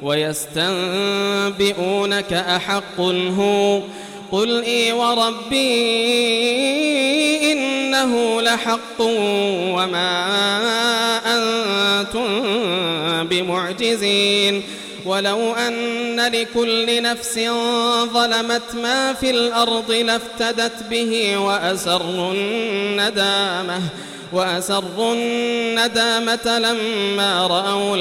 ويستنبئونك أحق هو قل إي وربي إنه لحق وما أنتم بمعجزين ولو أن لكل نفس ظلمت ما في الأرض لافتدت به وأسروا الندامة لما رأوا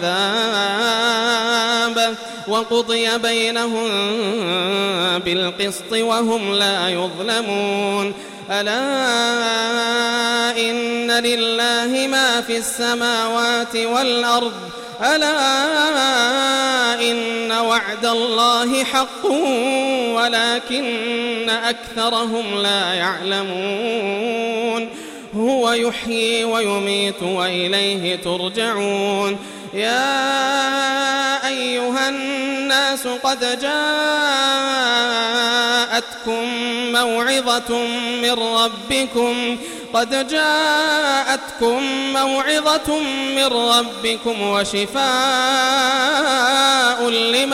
العذاب وقضي بينهم بالقسط وهم لا يظلمون ألا إن لله ما في السماوات والأرض ألا إن وعد الله حق ولكن أكثرهم لا يعلمون هو يحيي ويميت وإليه ترجعون يا أيها الناس قد جاءتكم موعظة من ربكم وشفاء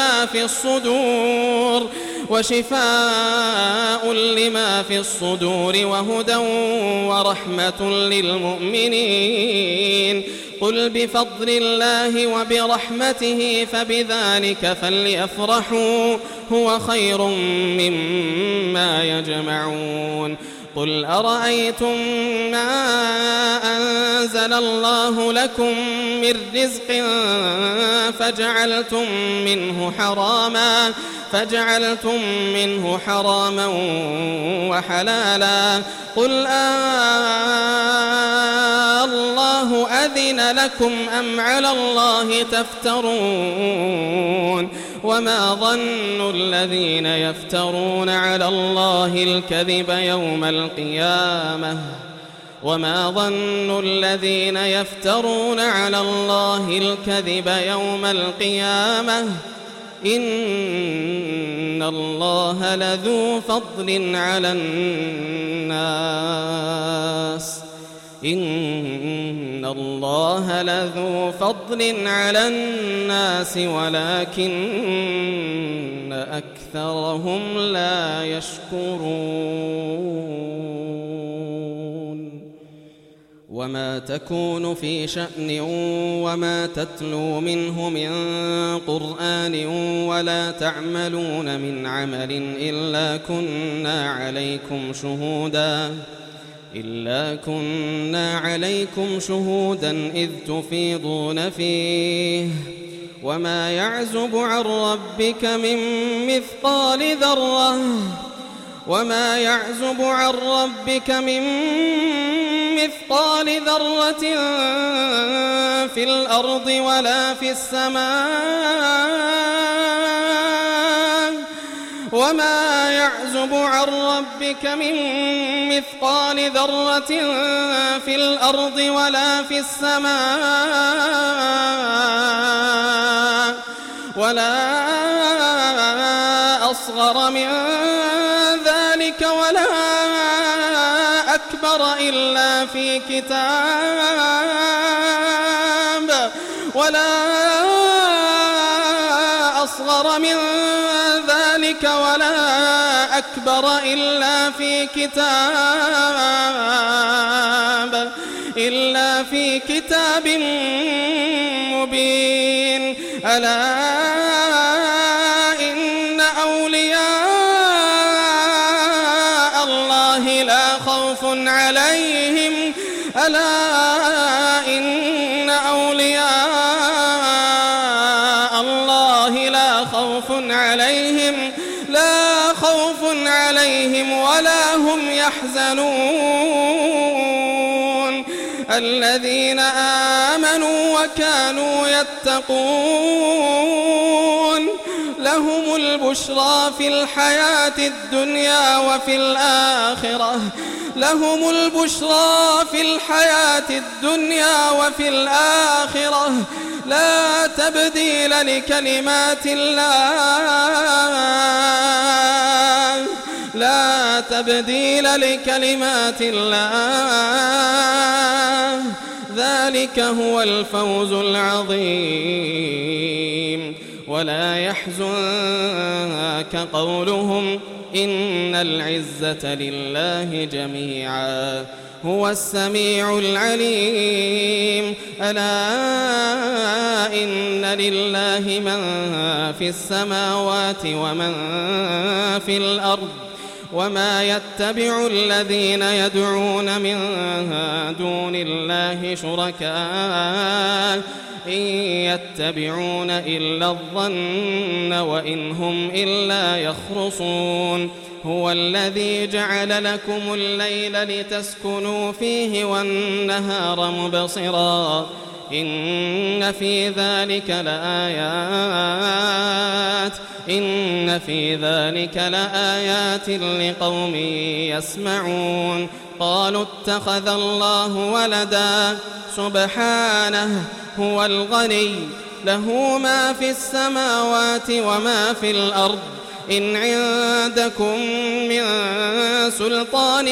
لما في الصدور وهدى ورحمة للمؤمنين قل بفضل الله وبرحمته فبذلك فليفرحوا هو خير مما يجمعون قل أرأيتم ما أنزل الله لكم من رزق فجعلتم منه حراما وحلالا قل الله أذن لكم أم على الله تفترون وما ظن الذين يفترون على الله الكذب يوم القيامة إن الله لذو فضل على الناس ولكن أكثرهم لا يشكرون وما تكون في شأن وما تتلو منه من قرآن ولا تعملون من عمل إلا كنا عليكم شهودا إذ تفيضون فيه وما يعزب عن ربك من مثقال ذرة في الأرض ولا في السماء وما يعزب عن ربك من مثقال ذرة في الأرض ولا في السماء ولا أصغر من ذلك ولا أكبر إلا في كتاب مبين ألا إن أولياء الله لا خوف عليهم ولا هم يحزنون الذين آمنوا وكانوا يتقون لهم البشرى في الحياة الدنيا وفي الآخرة لا تبديل لكلمات الله ذلك هو الفوز العظيم ولا يحزنك قولهم إن العزة لله جميعا هو السميع العليم ألا إن لله من في السماوات ومن في الأرض وما يتبع الذين يدعون من دون الله شركاء إن يتبعون إلا الظن وإن هم إلا يخرصون هو الذي جعل لكم الليل لتسكنوا فيه والنهار مبصرا إن في ذلك لآيات لقوم يسمعون قالوا اتخذ الله ولدا سبحانه هو الغني له ما في السماوات وما في الأرض إن عندكم من سلطان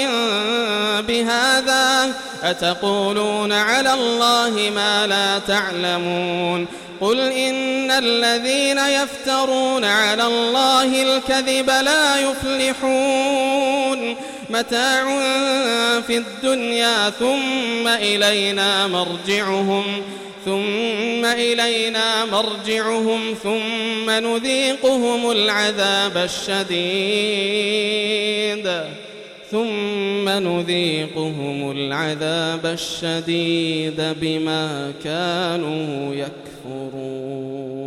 بهذا أتقولون على الله ما لا تعلمون قل إن الذين يفترون على الله الكذب لا يفلحون متاع في الدنيا ثم إلينا مرجعهم ثم نذيقهم العذاب الشديد بما كانوا يكفرون.